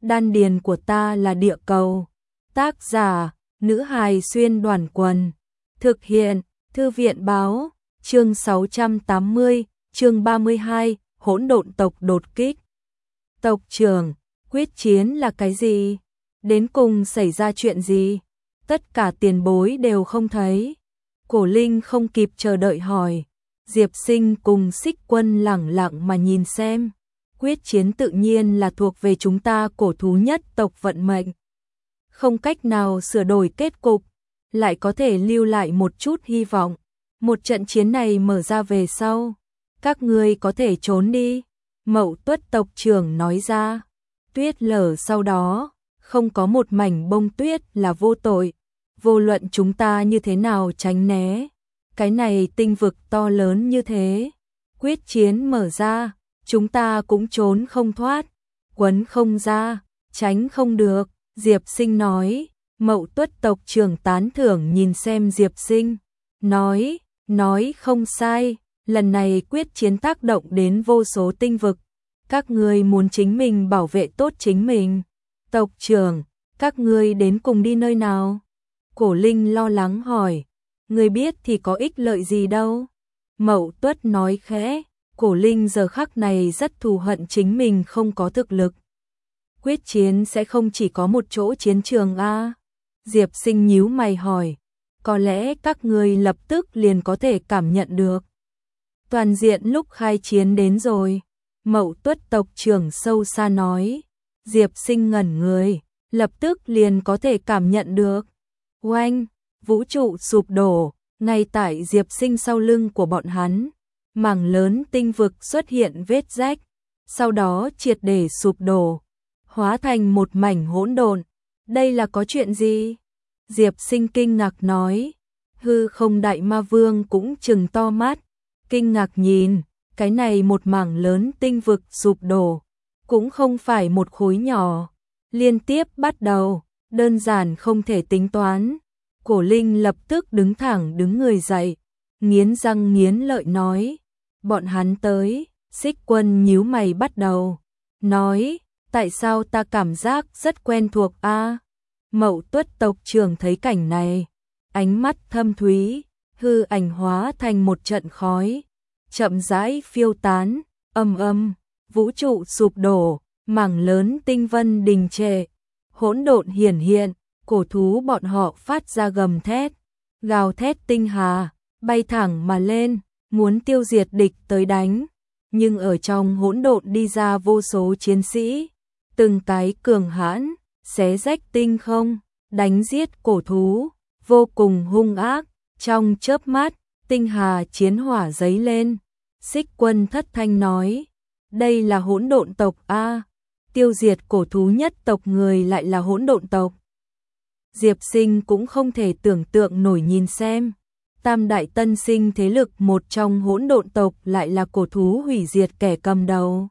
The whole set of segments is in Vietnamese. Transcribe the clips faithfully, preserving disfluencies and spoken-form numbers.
đan điền của ta là địa cầu. Tác giả, nữ hài xuyên đoàn quần. Thực hiện, thư viện báo, chương sáu trăm tám mươi, chương ba mươi hai, hỗn độn tộc đột kích. Tộc trưởng, quyết chiến là cái gì? Đến cùng xảy ra chuyện gì? Tất cả tiền bối đều không thấy. Cổ Linh không kịp chờ đợi hỏi. Diệp Sinh cùng Xích Quân lẳng lặng mà nhìn xem. Quyết chiến tự nhiên là thuộc về chúng ta cổ thú nhất tộc vận mệnh. Không cách nào sửa đổi kết cục, lại có thể lưu lại một chút hy vọng. Một trận chiến này mở ra về sau, các ngươi có thể trốn đi. Mậu Tuất tộc trưởng nói ra. Tuyết lở sau đó, không có một mảnh bông tuyết là vô tội. Vô luận chúng ta như thế nào tránh né, cái này tinh vực to lớn như thế, quyết chiến mở ra, chúng ta cũng trốn không thoát, quấn không ra, tránh không được. Diệp Sinh nói. Mậu Tuất tộc trưởng tán thưởng nhìn xem Diệp Sinh, nói, nói không sai, lần này quyết chiến tác động đến vô số tinh vực, các ngươi muốn chính mình bảo vệ tốt chính mình. Tộc trưởng, các ngươi đến cùng đi nơi nào? Cổ Linh lo lắng hỏi. Ngươi biết thì có ích lợi gì đâu. Mậu Tuất nói khẽ. Cổ Linh giờ khắc này rất thù hận chính mình không có thực lực. Quyết chiến sẽ không chỉ có một chỗ chiến trường a? Diệp Sinh nhíu mày hỏi. Có lẽ các ngươi lập tức liền có thể cảm nhận được. Toàn diện lúc khai chiến đến rồi. Mậu Tuất tộc trưởng sâu xa nói. Diệp Sinh ngẩn người, lập tức liền có thể cảm nhận được. Oanh, vũ trụ sụp đổ, ngay tại Diệp Sinh sau lưng của bọn hắn, mảng lớn tinh vực xuất hiện vết rách, sau đó triệt để sụp đổ, hóa thành một mảnh hỗn độn. Đây là có chuyện gì? Diệp Sinh kinh ngạc nói. Hư không đại ma vương cũng trừng to mắt, kinh ngạc nhìn, cái này một mảng lớn tinh vực sụp đổ, cũng không phải một khối nhỏ, liên tiếp bắt đầu, đơn giản không thể tính toán. Cổ Linh lập tức đứng thẳng đứng người dậy, nghiến răng nghiến lợi nói, bọn hắn tới. Xích Quân nhíu mày bắt đầu, nói, tại sao ta cảm giác rất quen thuộc a? À? Mậu Tuất tộc trưởng thấy cảnh này, ánh mắt thâm thúy, hư ảnh hóa thành một trận khói, chậm rãi phiêu tán, âm âm, vũ trụ sụp đổ, mảng lớn tinh vân đình trệ, hỗn độn hiển hiện, cổ thú bọn họ phát ra gầm thét, gào thét tinh hà, bay thẳng mà lên, muốn tiêu diệt địch tới đánh, nhưng ở trong hỗn độn đi ra vô số chiến sĩ, từng cái cường hãn, xé rách tinh không, đánh giết cổ thú, vô cùng hung ác, trong chớp mắt, tinh hà chiến hỏa giấy lên. Xích Quân thất thanh nói, đây là hỗn độn tộc a, tiêu diệt cổ thú nhất tộc người lại là hỗn độn tộc. Diệp Sinh cũng không thể tưởng tượng nổi nhìn xem, tam đại tân sinh thế lực một trong hỗn độn tộc lại là cổ thú hủy diệt kẻ cầm đầu.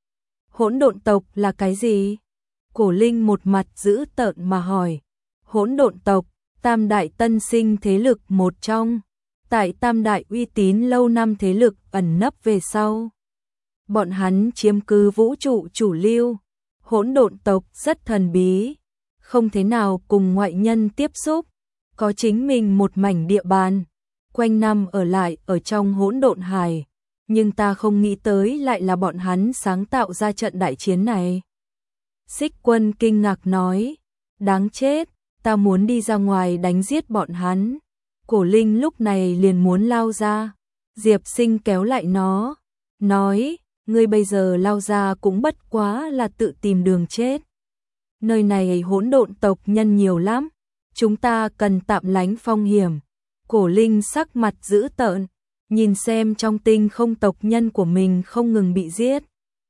Hỗn độn tộc là cái gì? Cổ Linh một mặt dữ tợn mà hỏi. Hỗn độn tộc, tam đại tân sinh thế lực một trong, tại tam đại uy tín lâu năm thế lực ẩn nấp về sau. Bọn hắn chiếm cứ vũ trụ chủ lưu, hỗn độn tộc rất thần bí, không thế nào cùng ngoại nhân tiếp xúc, có chính mình một mảnh địa bàn, quanh năm ở lại ở trong hỗn độn hải, nhưng ta không nghĩ tới lại là bọn hắn sáng tạo ra trận đại chiến này. Xích Quân kinh ngạc nói, đáng chết, ta muốn đi ra ngoài đánh giết bọn hắn. Cổ Linh lúc này liền muốn lao ra, Diệp Sinh kéo lại nó, nói, ngươi bây giờ lao ra cũng bất quá là tự tìm đường chết. Nơi này hỗn độn tộc nhân nhiều lắm, chúng ta cần tạm lánh phong hiểm. Cổ Linh sắc mặt dữ tợn, nhìn xem trong tinh không tộc nhân của mình không ngừng bị giết,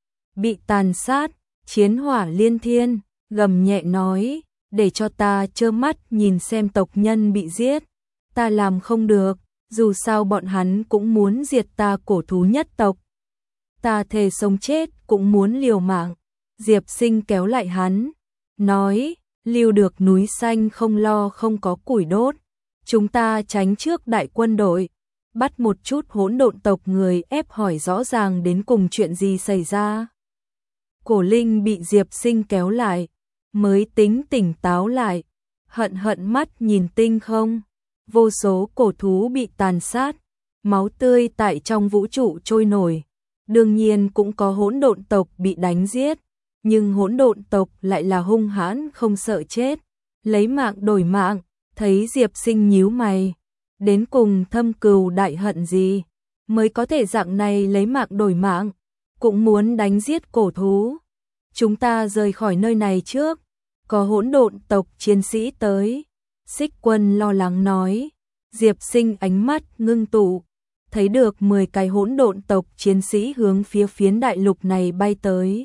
bị tàn sát, chiến hỏa liên thiên, gầm nhẹ nói, để cho ta trơ mắt nhìn xem tộc nhân bị giết, ta làm không được, dù sao bọn hắn cũng muốn diệt ta cổ thú nhất tộc. Ta thề sống chết cũng muốn liều mạng. Diệp Sinh kéo lại hắn, nói, lưu được núi xanh không lo không có củi đốt, chúng ta tránh trước đại quân đội, bắt một chút hỗn độn tộc người ép hỏi rõ ràng đến cùng chuyện gì xảy ra. Cổ Linh bị Diệp Sinh kéo lại, mới tính tỉnh táo lại, hận hận mắt nhìn tinh không. Vô số cổ thú bị tàn sát, máu tươi tại trong vũ trụ trôi nổi. Đương nhiên cũng có hỗn độn tộc bị đánh giết, nhưng hỗn độn tộc lại là hung hãn không sợ chết, lấy mạng đổi mạng. Thấy Diệp Sinh nhíu mày, đến cùng thâm cừu đại hận gì mới có thể dạng này lấy mạng đổi mạng, cũng muốn đánh giết cổ thú. Chúng ta rời khỏi nơi này trước, có hỗn độn tộc chiến sĩ tới. Xích Quân lo lắng nói. Diệp Sinh ánh mắt ngưng tụ, thấy được mười cái hỗn độn tộc chiến sĩ hướng phía phiến đại lục này bay tới.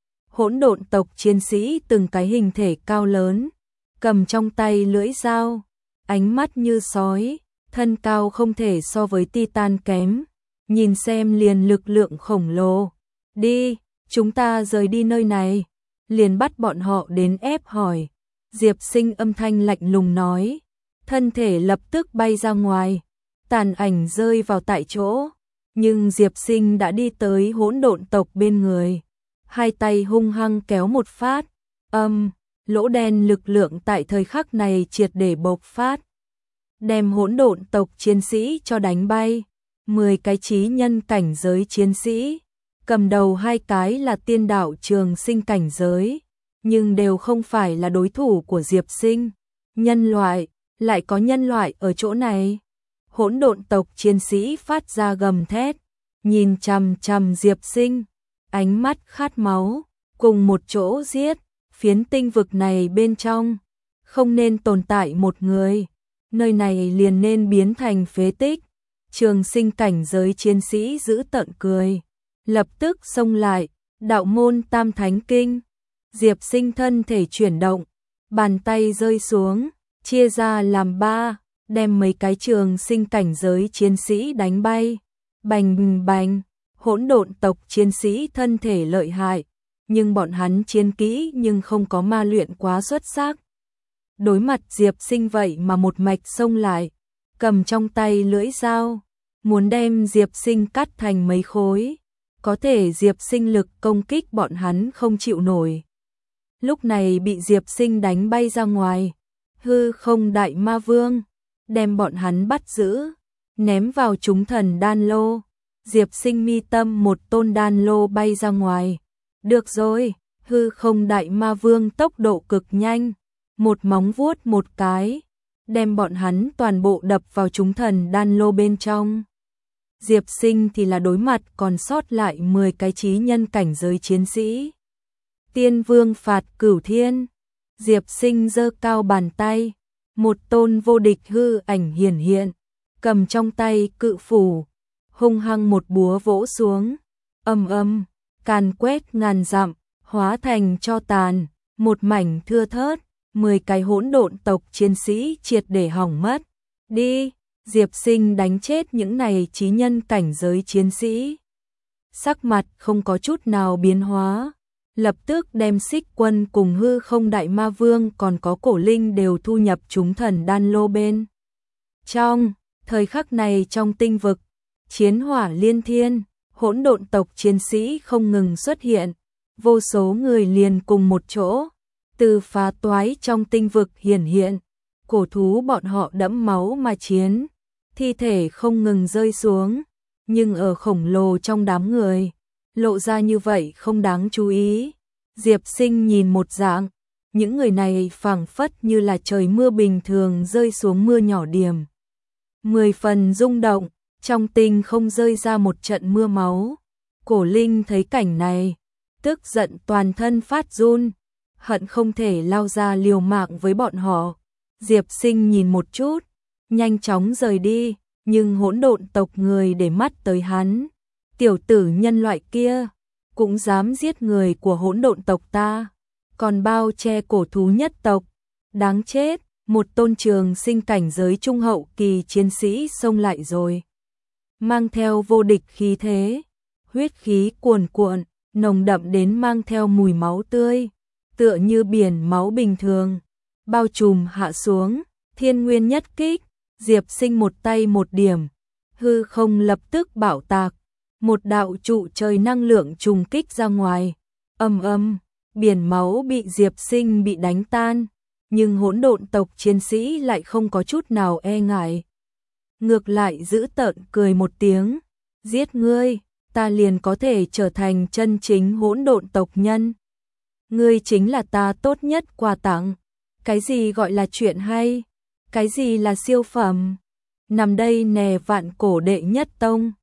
Hỗn độn tộc chiến sĩ từng cái hình thể cao lớn, cầm trong tay lưỡi dao, ánh mắt như sói, thân cao không thể so với Titan kém, nhìn xem liền lực lượng khổng lồ. Đi, chúng ta rời đi nơi này, liền bắt bọn họ đến ép hỏi. Diệp Sinh âm thanh lạnh lùng nói, thân thể lập tức bay ra ngoài, tàn ảnh rơi vào tại chỗ, nhưng Diệp Sinh đã đi tới hỗn độn tộc bên người, hai tay hung hăng kéo một phát, âm, lỗ đen lực lượng tại thời khắc này triệt để bộc phát, đem hỗn độn tộc chiến sĩ cho đánh bay. Mười cái chí nhân cảnh giới chiến sĩ, cầm đầu hai cái là tiên đạo trường sinh cảnh giới, nhưng đều không phải là đối thủ của Diệp Sinh. Nhân loại, lại có nhân loại ở chỗ này. Hỗn độn tộc chiến sĩ phát ra gầm thét, nhìn chằm chằm Diệp Sinh, ánh mắt khát máu, cùng một chỗ giết. Phiến tinh vực này bên trong không nên tồn tại một người, nơi này liền nên biến thành phế tích. Trường sinh cảnh giới chiến sĩ giữ tợn cười, lập tức xông lại. Đạo môn Tam Thánh Kinh. Diệp Sinh thân thể chuyển động, bàn tay rơi xuống, chia ra làm ba, đem mấy cái trường sinh cảnh giới chiến sĩ đánh bay. Bành bành, hỗn độn tộc chiến sĩ thân thể lợi hại, nhưng bọn hắn chiến kỹ nhưng không có ma luyện quá xuất sắc. Đối mặt Diệp Sinh vậy mà một mạch xông lại, cầm trong tay lưỡi dao, muốn đem Diệp Sinh cắt thành mấy khối. Có thể Diệp Sinh lực công kích bọn hắn không chịu nổi. Lúc này bị Diệp Sinh đánh bay ra ngoài, hư không đại ma vương, đem bọn hắn bắt giữ, ném vào chúng thần đan lô. Diệp Sinh mi tâm một tôn đan lô bay ra ngoài. Được rồi, hư không đại ma vương tốc độ cực nhanh, một móng vuốt một cái, đem bọn hắn toàn bộ đập vào chúng thần đan lô bên trong. Diệp Sinh thì là đối mặt còn sót lại mười cái chí nhân cảnh giới chiến sĩ. Tiên vương phạt cửu thiên. Diệp Sinh giơ cao bàn tay, một tôn vô địch hư ảnh hiển hiện, cầm trong tay cự phủ, hung hăng một búa vỗ xuống, âm âm, càn quét ngàn dặm, hóa thành tro tàn, một mảnh thưa thớt. Mười cái hỗn độn tộc chiến sĩ triệt để hỏng mất. Đi, Diệp Sinh đánh chết những này chí nhân cảnh giới chiến sĩ. Sắc mặt không có chút nào biến hóa, lập tức đem Xích Quân cùng hư không đại ma vương còn có Cổ Linh đều thu nhập chúng thần đan lô bên trong. Thời khắc này trong tinh vực, chiến hỏa liên thiên, hỗn độn tộc chiến sĩ không ngừng xuất hiện, vô số người liền cùng một chỗ, từ phá toái trong tinh vực hiển hiện. Cổ thú bọn họ đẫm máu mà chiến, thi thể không ngừng rơi xuống, nhưng ở khổng lồ trong đám người, lộ ra như vậy không đáng chú ý. Diệp Sinh nhìn một dạng, những người này phảng phất như là trời mưa bình thường rơi xuống mưa nhỏ điểm. Mười phần rung động, trong tinh không rơi ra một trận mưa máu. Cổ Linh thấy cảnh này, tức giận toàn thân phát run, hận không thể lao ra liều mạng với bọn họ. Diệp Sinh nhìn một chút, nhanh chóng rời đi, nhưng hỗn độn tộc người để mắt tới hắn. Tiểu tử nhân loại kia, cũng dám giết người của hỗn độn tộc ta, còn bao che cổ thú nhất tộc, đáng chết. Một tôn trường sinh cảnh giới trung hậu kỳ chiến sĩ xông lại rồi, mang theo vô địch khí thế, huyết khí cuồn cuộn, nồng đậm đến mang theo mùi máu tươi, tựa như biển máu bình thường, bao trùm hạ xuống. Thiên nguyên nhất kích, Diệp Sinh một tay một điểm, hư không lập tức bạo tạc, một đạo trụ trời năng lượng trùng kích ra ngoài, Ầm ầm, biển máu bị Diệp Sinh bị đánh tan, nhưng hỗn độn tộc chiến sĩ lại không có chút nào e ngại. Ngược lại giữ tợn cười một tiếng, giết ngươi, ta liền có thể trở thành chân chính hỗn độn tộc nhân. Ngươi chính là ta tốt nhất quà tặng. Cái gì gọi là chuyện hay? Cái gì là siêu phẩm? Nằm đây nè vạn cổ đệ nhất tông.